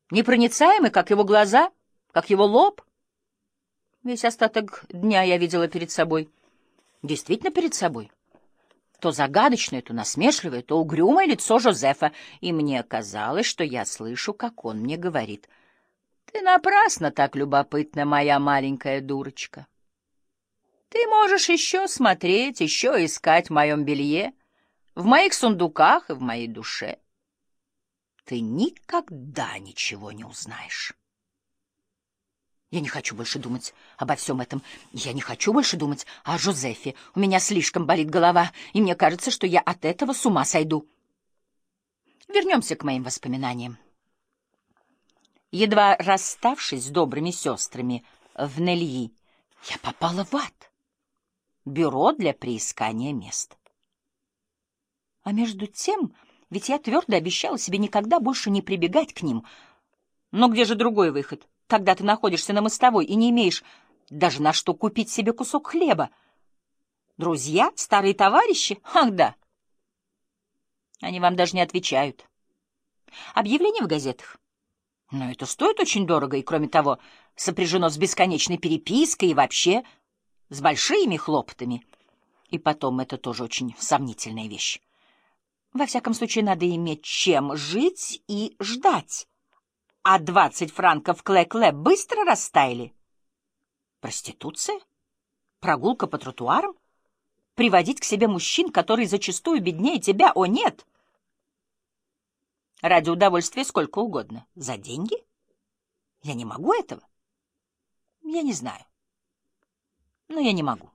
непроницаемый, как его глаза, как его лоб. Весь остаток дня я видела перед собой, действительно перед собой, то загадочное, то насмешливое, то угрюмое лицо Жозефа, и мне казалось, что я слышу, как он мне говорит: «Ты напрасно так любопытна, моя маленькая дурочка. Ты можешь еще смотреть, еще искать в моем белье, в моих сундуках и в моей душе. Ты никогда ничего не узнаешь». Я не хочу больше думать обо всем этом. Я не хочу больше думать о Жозефе. У меня слишком болит голова, и мне кажется, что я от этого с ума сойду. Вернемся к моим воспоминаниям. Едва расставшись с добрыми сестрами в Нельи, я попала в ад. Бюро для приискания мест. А между тем, ведь я твердо обещала себе никогда больше не прибегать к ним. Но где же другой выход, когда ты находишься на мостовой и не имеешь даже на что купить себе кусок хлеба? Друзья, старые товарищи? Ах, да. Они вам даже не отвечают. Объявления в газетах? Но это стоит очень дорого, и, кроме того, сопряжено с бесконечной перепиской и вообще с большими хлопотами. И потом, это тоже очень сомнительная вещь. Во всяком случае, надо иметь чем жить и ждать. А 20 франков клэ-клэ быстро растаяли. Проституция? Прогулка по тротуарам? Приводить к себе мужчин, которые зачастую беднее тебя? О, нет! Ради удовольствия сколько угодно. За деньги? Я не могу этого. Я не знаю. Но я не могу.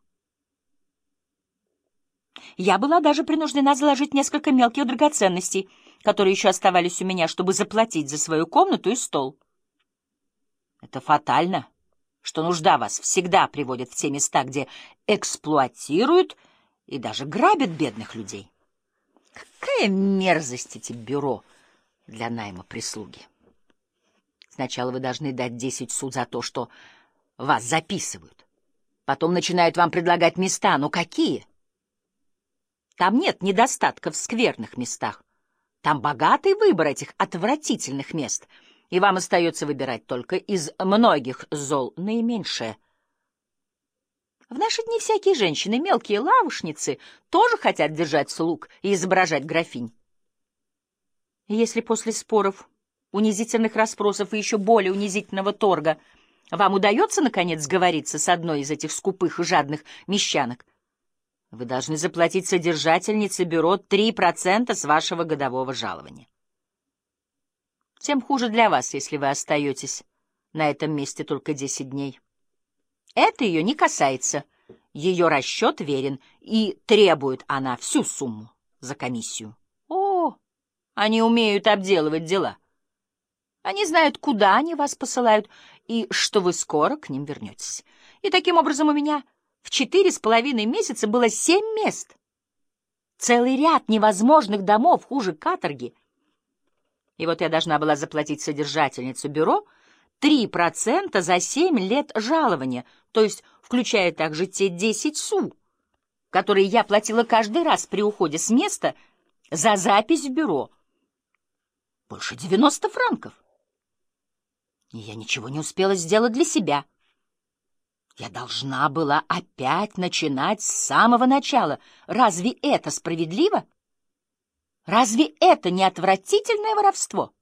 Я была даже принуждена заложить несколько мелких драгоценностей, которые еще оставались у меня, чтобы заплатить за свою комнату и стол. Это фатально, что нужда вас всегда приводит в те места, где эксплуатируют и даже грабят бедных людей. Какая мерзость эти бюро для найма прислуги. Сначала вы должны дать 10 су за то, что вас записывают. Потом начинают вам предлагать места. Ну какие? Там нет недостатка в скверных местах. Там богатый выбор этих отвратительных мест, и вам остается выбирать только из многих зол наименьшее. В наши дни всякие женщины, мелкие лавушницы, тоже хотят держать слуг и изображать графинь. И если после споров, унизительных расспросов и еще более унизительного торга вам удается, наконец, сговориться с одной из этих скупых и жадных мещанок, вы должны заплатить содержательнице бюро 3% с вашего годового жалования. Тем хуже для вас, если вы остаетесь на этом месте только 10 дней. Это ее не касается. Ее расчет верен, и требует она всю сумму за комиссию. О, они умеют обделывать дела. Они знают, куда они вас посылают, и что вы скоро к ним вернетесь. И таким образом у меня в 4,5 месяца было 7 мест. Целый ряд невозможных домов, хуже каторги. И вот я должна была заплатить содержательницу бюро 3% за 7 лет жалования, то есть включая также те 10 су, которые я платила каждый раз при уходе с места за запись в бюро. Больше 90 франков. И я ничего не успела сделать для себя. Я должна была опять начинать с самого начала. Разве это справедливо? Разве это не отвратительное воровство?